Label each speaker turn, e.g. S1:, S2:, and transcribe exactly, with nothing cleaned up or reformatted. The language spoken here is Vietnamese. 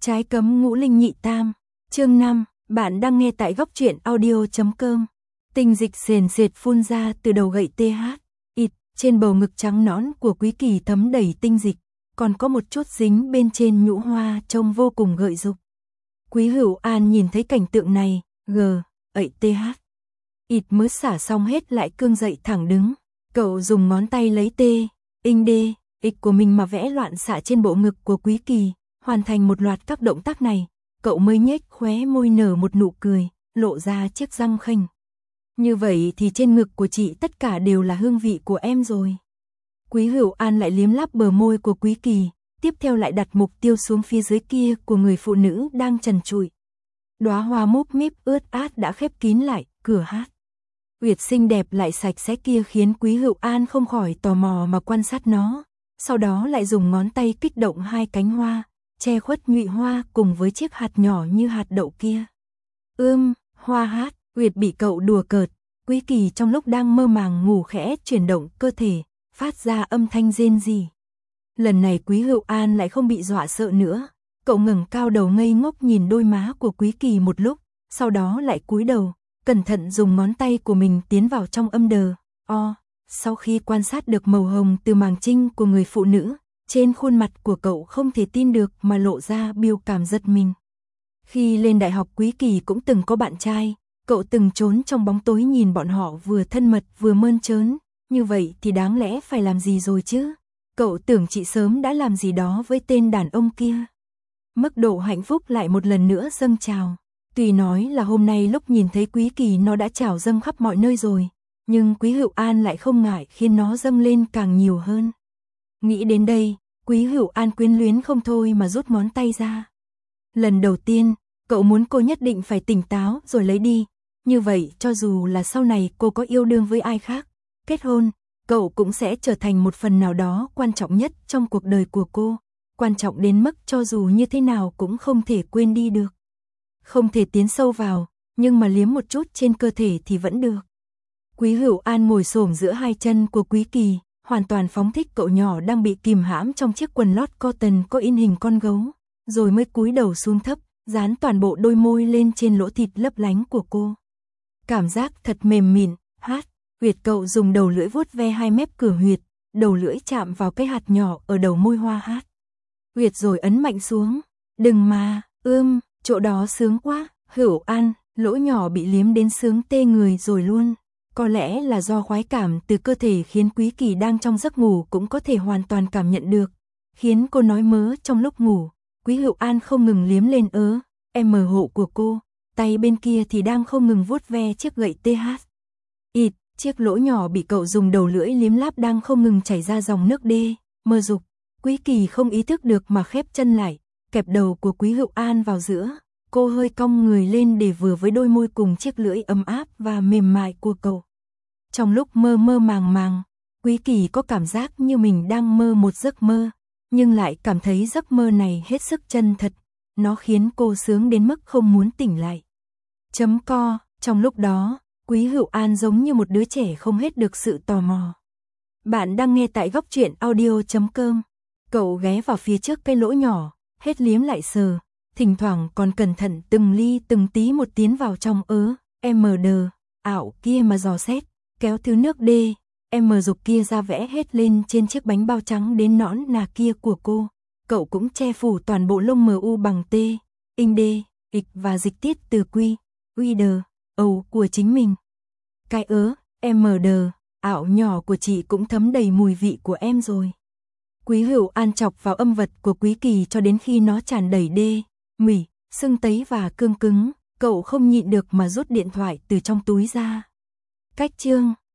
S1: Trái cấm ngũ linh nhị tam, chương năm, bạn đang nghe tại góc truyện audio chấm com. Tinh dịch sền sệt phun ra từ đầu gậy tê hát, ịt, trên bầu ngực trắng nõn của Quý Kỳ thấm đầy tinh dịch, còn có một chút dính bên trên nhũ hoa trông vô cùng gợi dục. Quý Hữu An nhìn thấy cảnh tượng này, gờ, ậy tê hát. ịt mới xả xong hết lại cương dậy thẳng đứng, cậu dùng ngón tay lấy tê, inh đê, ịch của mình mà vẽ loạn xạ trên bộ ngực của Quý Kỳ. Hoàn thành một loạt các động tác này, cậu mới nhếch khóe môi nở một nụ cười, lộ ra chiếc răng khênh. Như vậy thì trên ngực của chị tất cả đều là hương vị của em rồi. Quý Hữu An lại liếm láp bờ môi của Quý Kỳ, tiếp theo lại đặt mục tiêu xuống phía dưới kia của người phụ nữ đang trần trụi. Đóa hoa múp míp ướt át đã khép kín lại cửa hát. Uyệt xinh đẹp lại sạch sẽ kia khiến Quý Hữu An không khỏi tò mò mà quan sát nó, sau đó lại dùng ngón tay kích động hai cánh hoa, che khuất nhụy hoa cùng với chiếc hạt nhỏ như hạt đậu kia. Ưm, hoa hát, Uyệt bị cậu đùa cợt, Quý Kỳ trong lúc đang mơ màng ngủ khẽ chuyển động cơ thể, phát ra âm thanh rên rỉ. Lần này Quý Hữu An lại không bị dọa sợ nữa, cậu ngẩng cao đầu ngây ngốc nhìn đôi má của Quý Kỳ một lúc, sau đó lại cúi đầu, cẩn thận dùng ngón tay của mình tiến vào trong âm đờ, o. Sau khi quan sát được màu hồng từ màng trinh của người phụ nữ, trên khuôn mặt của cậu không thể tin được mà lộ ra biểu cảm giật mình. Khi lên đại học Quý Kỳ cũng từng có bạn trai, cậu từng trốn trong bóng tối nhìn bọn họ vừa thân mật vừa mơn trớn, như vậy thì đáng lẽ phải làm gì rồi chứ? Cậu tưởng chị sớm đã làm gì đó với tên đàn ông kia. Mức độ hạnh phúc lại một lần nữa dâng trào. Tuy nói là hôm nay lúc nhìn thấy Quý Kỳ nó đã trào dâng khắp mọi nơi rồi, nhưng Quý Hữu An lại không ngại khiến nó dâng lên càng nhiều hơn. Nghĩ đến đây, Quý Hữu An quyến luyến không thôi mà rút ngón tay ra. Lần đầu tiên, cậu muốn cô nhất định phải tỉnh táo rồi lấy đi. Như vậy cho dù là sau này cô có yêu đương với ai khác, kết hôn, cậu cũng sẽ trở thành một phần nào đó quan trọng nhất trong cuộc đời của cô. Quan trọng đến mức cho dù như thế nào cũng không thể quên đi được. Không thể tiến sâu vào, nhưng mà liếm một chút trên cơ thể thì vẫn được. Quý Hữu An ngồi xổm giữa hai chân của Quý Kỳ, hoàn toàn phóng thích cậu nhỏ đang bị kìm hãm trong chiếc quần lót cotton có in hình con gấu, rồi mới cúi đầu xuống thấp, dán toàn bộ đôi môi lên trên lỗ thịt lấp lánh của cô. Cảm giác thật mềm mịn, hát, Uyệt cậu dùng đầu lưỡi vuốt ve hai mép cửa huyệt, đầu lưỡi chạm vào cái hạt nhỏ ở đầu môi hoa hát. Uyệt rồi ấn mạnh xuống, đừng mà, ưm, chỗ đó sướng quá, Hữu An, lỗ nhỏ bị liếm đến sướng tê người rồi luôn. Có lẽ là do khoái cảm từ cơ thể khiến Quý Kỳ đang trong giấc ngủ cũng có thể hoàn toàn cảm nhận được, khiến cô nói mớ trong lúc ngủ. Quý Hữu An không ngừng liếm lên ớ, em mờ hộ của cô, tay bên kia thì đang không ngừng vuốt ve chiếc gậy tê hát. ịt, chiếc lỗ nhỏ bị cậu dùng đầu lưỡi liếm láp đang không ngừng chảy ra dòng nước đê, mơ dục. Quý Kỳ không ý thức được mà khép chân lại, kẹp đầu của Quý Hữu An vào giữa, cô hơi cong người lên để vừa với đôi môi cùng chiếc lưỡi ấm áp và mềm mại của cậu. Trong lúc mơ mơ màng màng, Quý Kỳ có cảm giác như mình đang mơ một giấc mơ, nhưng lại cảm thấy giấc mơ này hết sức chân thật, nó khiến cô sướng đến mức không muốn tỉnh lại. Chấm co, trong lúc đó, Quý Hữu An giống như một đứa trẻ không hết được sự tò mò. Bạn đang nghe tại góc truyện audio chấm com. Cậu ghé vào phía trước cái lỗ nhỏ, hết liếm lại sờ, thỉnh thoảng còn cẩn thận từng ly từng tí một tiến vào trong ớ, em đờ, ảo kia mà dò xét, kéo thứ nước đê, em dục kia ra vẽ hết lên trên chiếc bánh bao trắng đến nõn nà kia của cô. Cậu cũng che phủ toàn bộ lông mờ u bằng tê, inh đê, ịch và dịch tiết từ quy, uy đờ, ầu của chính mình. Cái ớ, em đờ, ảo nhỏ của chị cũng thấm đầy mùi vị của em rồi. Quý Hữu An chọc vào âm vật của Quý Kỳ cho đến khi nó tràn đầy đê, mỉ, sưng tấy và cương cứng, cậu không nhịn được mà rút điện thoại từ trong túi ra. Cách chương